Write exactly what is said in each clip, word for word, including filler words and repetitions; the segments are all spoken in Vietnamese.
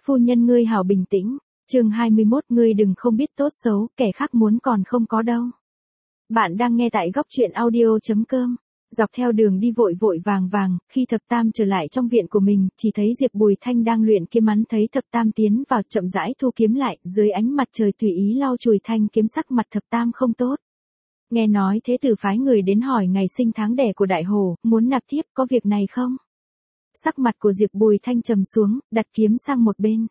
phu nhân ngươi hảo bình tĩnh. Chương hai mươi mốt, ngươi đừng không biết tốt xấu, kẻ khác muốn còn không có đâu. Bạn đang nghe tại góc truyện audio chấm com. Dọc theo đường đi vội vội vàng vàng, khi Thập Tam trở lại trong viện của mình, chỉ thấy Diệp Bùi Thanh đang luyện kiếm, hắn thấy Thập Tam tiến vào, chậm rãi thu kiếm lại, dưới ánh mặt trời tùy ý lau chùi thanh kiếm, sắc mặt Thập Tam không tốt. Nghe nói thế tử phái người đến hỏi ngày sinh tháng đẻ của Đại Hổ, muốn nạp thiếp, có việc này không? Sắc mặt của Diệp Bùi Thanh trầm xuống, đặt kiếm sang một bên.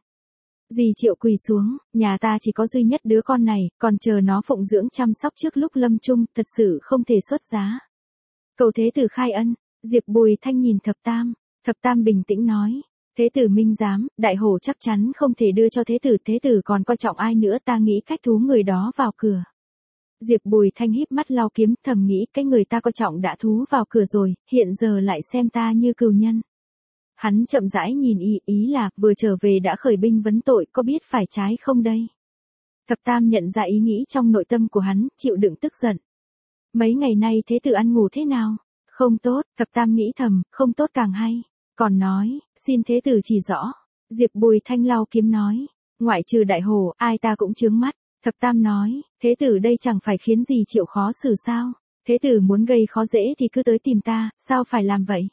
Dì Triệu quỳ xuống, nhà ta chỉ có duy nhất đứa con này, còn chờ nó phụng dưỡng chăm sóc trước lúc lâm chung, thật sự không thể xuất giá. Cầu thế tử khai ân. Diệp Bùi Thanh nhìn Thập Tam. Thập Tam bình tĩnh nói, thế tử minh giám, Đại Hổ chắc chắn không thể đưa cho thế tử, thế tử còn coi trọng ai nữa, ta nghĩ cách thú người đó vào cửa. Diệp Bùi Thanh híp mắt lau kiếm, thầm nghĩ cái người ta coi trọng đã thú vào cửa rồi, hiện giờ lại xem ta như cừu nhân. Hắn chậm rãi nhìn y, ý là vừa trở về đã khởi binh vấn tội, có biết phải trái không đây? Thập Tam nhận ra ý nghĩ trong nội tâm của hắn, chịu đựng tức giận. Mấy ngày nay thế tử ăn ngủ thế nào? Không tốt. Thập Tam nghĩ thầm, không tốt càng hay. Còn nói, xin thế tử chỉ rõ. Diệp Bùi Thanh lau kiếm nói, ngoại trừ Đại Hổ, ai ta cũng chướng mắt. Thập Tam nói, thế tử đây chẳng phải khiến gì Triệu khó xử sao? Thế tử muốn gây khó dễ thì cứ tới tìm ta, sao phải làm vậy?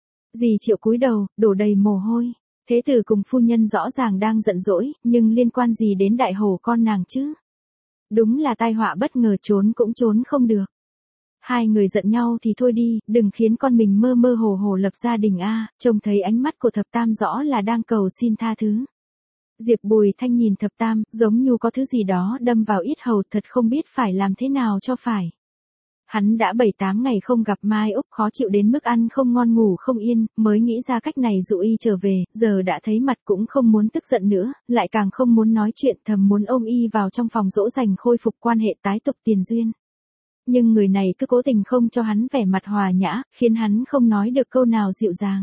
Dì Triệu cúi đầu, đổ đầy mồ hôi. Thế tử cùng phu nhân rõ ràng đang giận dỗi, nhưng liên quan gì đến Đại Hổ con nàng chứ? Đúng là tai họa bất ngờ, trốn cũng trốn không được. Hai người giận nhau thì thôi đi, đừng khiến con mình mơ mơ hồ hồ lập gia đình a. Trông thấy ánh mắt của Thập Tam rõ là đang cầu xin tha thứ. Diệp Bùi Thanh nhìn Thập Tam, giống như có thứ gì đó đâm vào yết hầu, thật không biết phải làm thế nào cho phải. Hắn đã bảy tám ngày không gặp Mai Úc, khó chịu đến mức ăn không ngon ngủ không yên, mới nghĩ ra cách này dụ y trở về, giờ đã thấy mặt cũng không muốn tức giận nữa, lại càng không muốn nói chuyện, thầm muốn ôm y vào trong phòng dỗ dành khôi phục quan hệ tái tục tiền duyên. Nhưng người này cứ cố tình không cho hắn vẻ mặt hòa nhã, khiến hắn không nói được câu nào dịu dàng.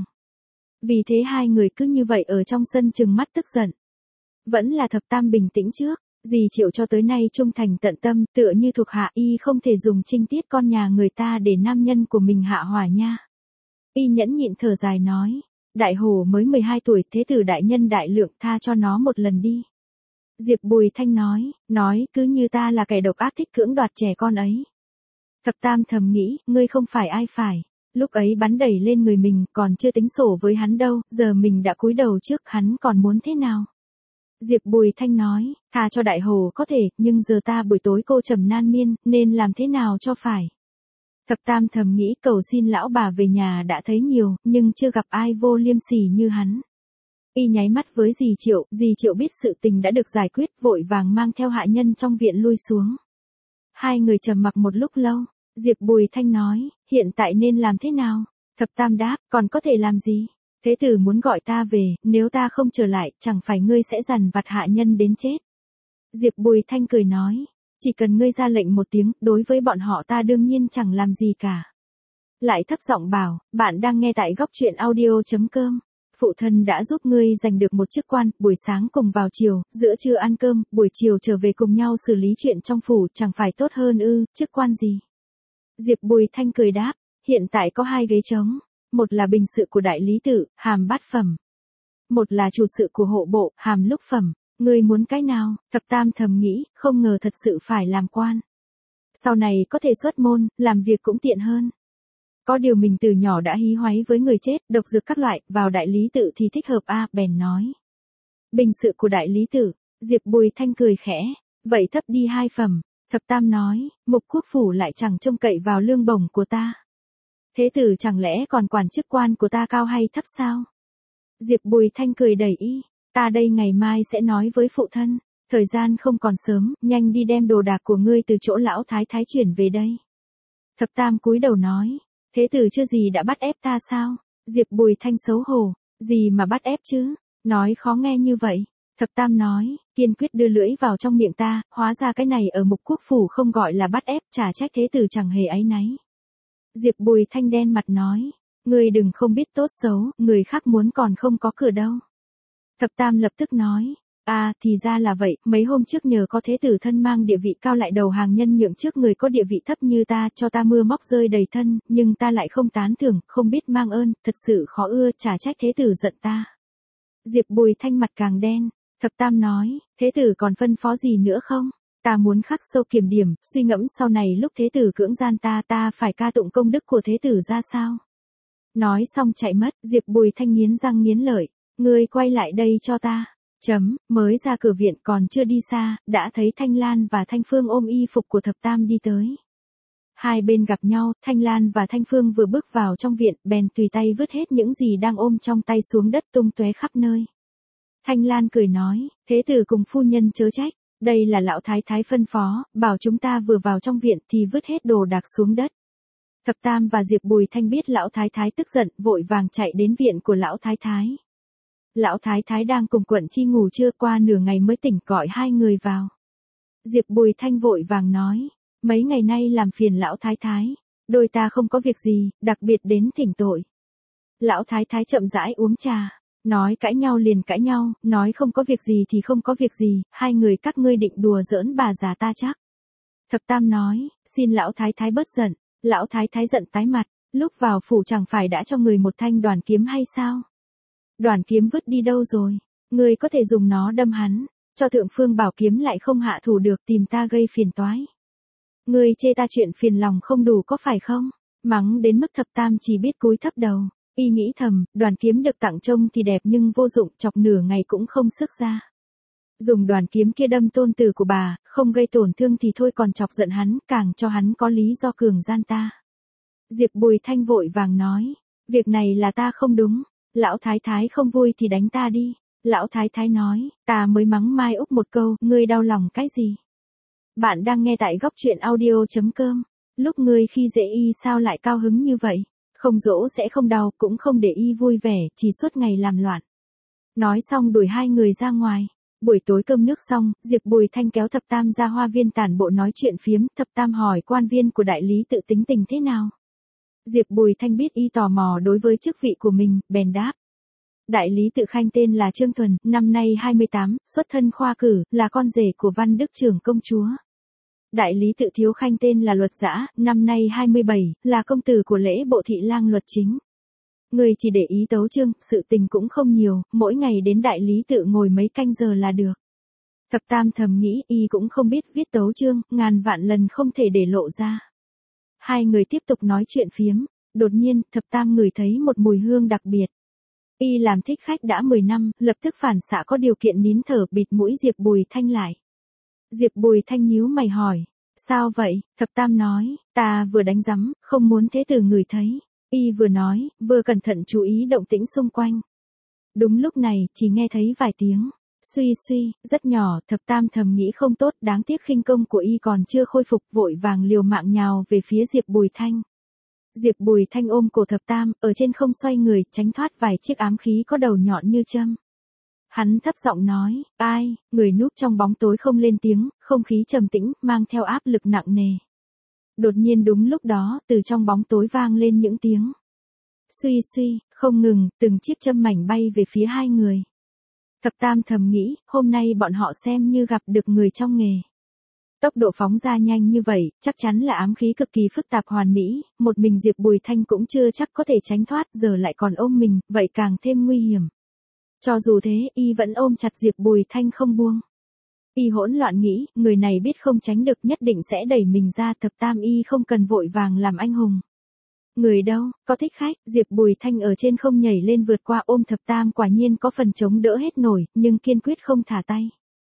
Vì thế hai người cứ như vậy ở trong sân trừng mắt tức giận. Vẫn là Thập Tam bình tĩnh trước. Dì Triệu cho tới nay trung thành tận tâm, tựa như thuộc hạ, y không thể dùng trinh tiết con nhà người ta để nam nhân của mình hạ hỏa nha. Y nhẫn nhịn thở dài nói, Đại Hổ mới mười hai tuổi, thế tử đại nhân đại lượng, tha cho nó một lần đi. Diệp Bùi Thanh nói, nói cứ như ta là kẻ độc ác thích cưỡng đoạt trẻ con ấy. Thập Tam thầm nghĩ, ngươi không phải ai phải. Lúc ấy bắn đẩy lên người mình, còn chưa tính sổ với hắn đâu, giờ mình đã cúi đầu trước, hắn còn muốn thế nào? Diệp Bùi Thanh nói, tha cho Đại Hổ có thể, nhưng giờ ta buổi tối cô trầm nan miên, nên làm thế nào cho phải? Thập Tam thầm nghĩ cầu xin lão bà về nhà đã thấy nhiều, nhưng chưa gặp ai vô liêm sỉ như hắn. Y nháy mắt với dì Triệu, dì Triệu biết sự tình đã được giải quyết, vội vàng mang theo hạ nhân trong viện lui xuống. Hai người trầm mặc một lúc lâu, Diệp Bùi Thanh nói, hiện tại nên làm thế nào? Thập Tam đáp, còn có thể làm gì? Thế tử muốn gọi ta về, nếu ta không trở lại, chẳng phải ngươi sẽ dằn vặt hạ nhân đến chết. Diệp Bùi Thanh cười nói, chỉ cần ngươi ra lệnh một tiếng, đối với bọn họ ta đương nhiên chẳng làm gì cả. Lại thấp giọng bảo, bạn đang nghe tại góc truyện audio chấm com. Phụ thân đã giúp ngươi giành được một chức quan, buổi sáng cùng vào chiều, giữa trưa ăn cơm, buổi chiều trở về cùng nhau xử lý chuyện trong phủ, chẳng phải tốt hơn ư, chức quan gì? Diệp Bùi Thanh cười đáp, hiện tại có hai ghế trống. Một là bình sự của đại lý tự, hàm bát phẩm. Một là chủ sự của hộ bộ, hàm lục phẩm. Ngươi muốn cái nào? Thập Tam thầm nghĩ, không ngờ thật sự phải làm quan. Sau này có thể xuất môn, làm việc cũng tiện hơn. Có điều mình từ nhỏ đã hí hoáy với người chết, độc dược các loại, vào đại lý tự thì thích hợp a, bèn nói. Bình sự của đại lý tự, Diệp Bùi Thanh cười khẽ, vậy thấp đi hai phẩm. Thập Tam nói, Mục Quốc phủ lại chẳng trông cậy vào lương bổng của ta. Thế tử chẳng lẽ còn quản chức quan của ta cao hay thấp sao? Diệp Bùi Thanh cười đẩy y, ta đây ngày mai sẽ nói với phụ thân, thời gian không còn sớm, nhanh đi đem đồ đạc của ngươi từ chỗ lão thái thái chuyển về đây. Thập Tam cúi đầu nói, thế tử chưa gì đã bắt ép ta sao? Diệp Bùi Thanh xấu hổ, gì mà bắt ép chứ? Nói khó nghe như vậy. Thập Tam nói, kiên quyết đưa lưỡi vào trong miệng ta, hóa ra cái này ở Mục Quốc phủ không gọi là bắt ép, chả trách thế tử chẳng hề áy náy. Diệp Bùi Thanh đen mặt nói, ngươi đừng không biết tốt xấu, người khác muốn còn không có cửa đâu. Thập Tam lập tức nói, à, thì ra là vậy, mấy hôm trước nhờ có thế tử thân mang địa vị cao lại đầu hàng nhân nhượng trước người có địa vị thấp như ta, cho ta mưa móc rơi đầy thân, nhưng ta lại không tán thưởng, không biết mang ơn, thật sự khó ưa, chả trách thế tử giận ta. Diệp Bùi Thanh mặt càng đen, thập tam nói, thế tử còn phân phó gì nữa không? Ta muốn khắc sâu kiểm điểm, suy ngẫm sau này lúc thế tử cưỡng gian ta ta phải ca tụng công đức của thế tử ra sao? Nói xong chạy mất, Diệp Bùi Thanh nghiến răng nghiến lợi, ngươi quay lại đây cho ta. Chấm, mới ra cửa viện còn chưa đi xa, đã thấy Thanh Lan và Thanh Phương ôm y phục của thập tam đi tới. Hai bên gặp nhau, Thanh Lan và Thanh Phương vừa bước vào trong viện, bèn tùy tay vứt hết những gì đang ôm trong tay xuống đất tung tóe khắp nơi. Thanh Lan cười nói, thế tử cùng phu nhân chớ trách, đây là lão thái thái phân phó, bảo chúng ta vừa vào trong viện thì vứt hết đồ đạc xuống đất. Thập tam và Diệp Bùi Thanh biết lão thái thái tức giận, vội vàng chạy đến viện của lão thái thái. Lão thái thái đang cùng Quận Chi ngủ trưa, qua nửa ngày mới tỉnh, gọi hai người vào. Diệp Bùi Thanh vội vàng nói, mấy ngày nay làm phiền lão thái thái, đôi ta không có việc gì, đặc biệt đến thỉnh tội. Lão thái thái chậm rãi uống trà, nói cãi nhau liền cãi nhau, nói không có việc gì thì không có việc gì, hai người các ngươi định đùa giỡn bà già ta chắc. Thập tam nói, xin lão thái thái bớt giận. Lão thái thái giận tái mặt, lúc vào phủ chẳng phải đã cho người một thanh đoàn kiếm hay sao? Đoàn kiếm vứt đi đâu rồi? Người có thể dùng nó đâm hắn, cho thượng phương bảo kiếm lại không hạ thủ được, tìm ta gây phiền toái. Người chê ta chuyện phiền lòng không đủ có phải không? Mắng đến mức thập tam chỉ biết cúi thấp đầu, y nghĩ thầm, đoàn kiếm được tặng trông thì đẹp nhưng vô dụng, chọc nửa ngày cũng không sức ra. Dùng đoàn kiếm kia đâm tôn tử của bà, không gây tổn thương thì thôi, còn chọc giận hắn, càng cho hắn có lý do cường gian ta. Diệp Bùi Thanh vội vàng nói, việc này là ta không đúng, lão thái thái không vui thì đánh ta đi. Lão thái thái nói, ta mới mắng Mai Úc một câu, ngươi đau lòng cái gì? Bạn đang nghe tại góc truyện audio.com, lúc ngươi khi dễ y sao lại cao hứng như vậy? Không dỗ sẽ không đau, cũng không để y vui vẻ, chỉ suốt ngày làm loạn. Nói xong đuổi hai người ra ngoài. Buổi tối cơm nước xong, Diệp Bùi Thanh kéo thập tam ra hoa viên tản bộ nói chuyện phiếm, thập tam hỏi quan viên của đại lý tự tính tình thế nào. Diệp Bùi Thanh biết y tò mò đối với chức vị của mình, bèn đáp. Đại lý tự khanh tên là Trương Thuần, năm nay hai mươi tám, xuất thân khoa cử, là con rể của Văn Đức trưởng công chúa. Đại lý tự thiếu khanh tên là Luật Dã, năm nay hai mươi bảy, là công tử của lễ bộ thị lang Luật Chính. Người chỉ để ý tấu chương, sự tình cũng không nhiều, mỗi ngày đến đại lý tự ngồi mấy canh giờ là được. Thập tam thầm nghĩ y cũng không biết viết tấu chương, ngàn vạn lần không thể để lộ ra. Hai người tiếp tục nói chuyện phiếm, đột nhiên, thập tam ngửi thấy một mùi hương đặc biệt. Y làm thích khách đã mười năm, lập tức phản xạ có điều kiện nín thở bịt mũi Diệp Bùi Thanh lại. Diệp Bùi Thanh nhíu mày hỏi, sao vậy? Thập tam nói, ta vừa đánh rắm, không muốn thế tử ngửi thấy. Y vừa nói, vừa cẩn thận chú ý động tĩnh xung quanh. Đúng lúc này, chỉ nghe thấy vài tiếng, suy suy, rất nhỏ, thập tam thầm nghĩ không tốt, đáng tiếc khinh công của y còn chưa khôi phục, vội vàng liều mạng nhào về phía Diệp Bùi Thanh. Diệp Bùi Thanh ôm cổ thập tam, ở trên không xoay người, tránh thoát vài chiếc ám khí có đầu nhọn như châm. Hắn thấp giọng nói, ai, người núp trong bóng tối không lên tiếng, không khí trầm tĩnh, mang theo áp lực nặng nề. Đột nhiên đúng lúc đó, từ trong bóng tối vang lên những tiếng suy suy, không ngừng, từng chiếc châm mảnh bay về phía hai người. Thập tam thầm nghĩ, hôm nay bọn họ xem như gặp được người trong nghề. Tốc độ phóng ra nhanh như vậy, chắc chắn là ám khí cực kỳ phức tạp hoàn mỹ, một mình Diệp Bùi Thanh cũng chưa chắc có thể tránh thoát, giờ lại còn ôm mình, vậy càng thêm nguy hiểm. Cho dù thế, y vẫn ôm chặt Diệp Bùi Thanh không buông. Y hỗn loạn nghĩ, người này biết không tránh được nhất định sẽ đẩy mình ra, thập tam y không cần vội vàng làm anh hùng. Người đâu, có thích khách, Diệp Bùi Thanh ở trên không nhảy lên vượt qua ôm thập tam, quả nhiên có phần chống đỡ hết nổi, nhưng kiên quyết không thả tay.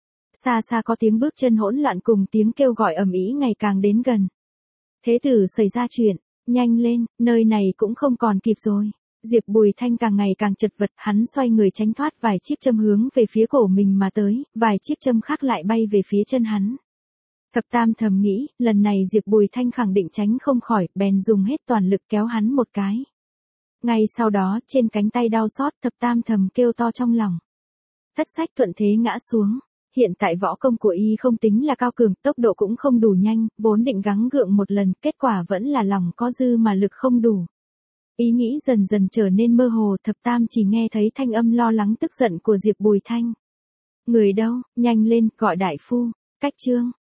Xa xa có tiếng bước chân hỗn loạn cùng tiếng kêu gọi ầm ĩ ngày càng đến gần. Thế tử xảy ra chuyện, nhanh lên, nơi này cũng không còn kịp rồi. Diệp Bùi Thanh càng ngày càng chật vật, hắn xoay người tránh thoát vài chiếc châm hướng về phía cổ mình mà tới, vài chiếc châm khác lại bay về phía chân hắn. Thập tam thầm nghĩ, lần này Diệp Bùi Thanh khẳng định tránh không khỏi, bèn dùng hết toàn lực kéo hắn một cái. Ngay sau đó, trên cánh tay đau xót, thập tam thầm kêu to trong lòng. Thất sách thuận thế ngã xuống. Hiện tại võ công của y không tính là cao cường, tốc độ cũng không đủ nhanh, vốn định gắng gượng một lần, kết quả vẫn là lòng có dư mà lực không đủ. Ý nghĩ dần dần trở nên mơ hồ, thập tam chỉ nghe thấy thanh âm lo lắng tức giận của Diệp Bùi Thanh. Người đâu, nhanh lên, gọi đại phu, cách chương.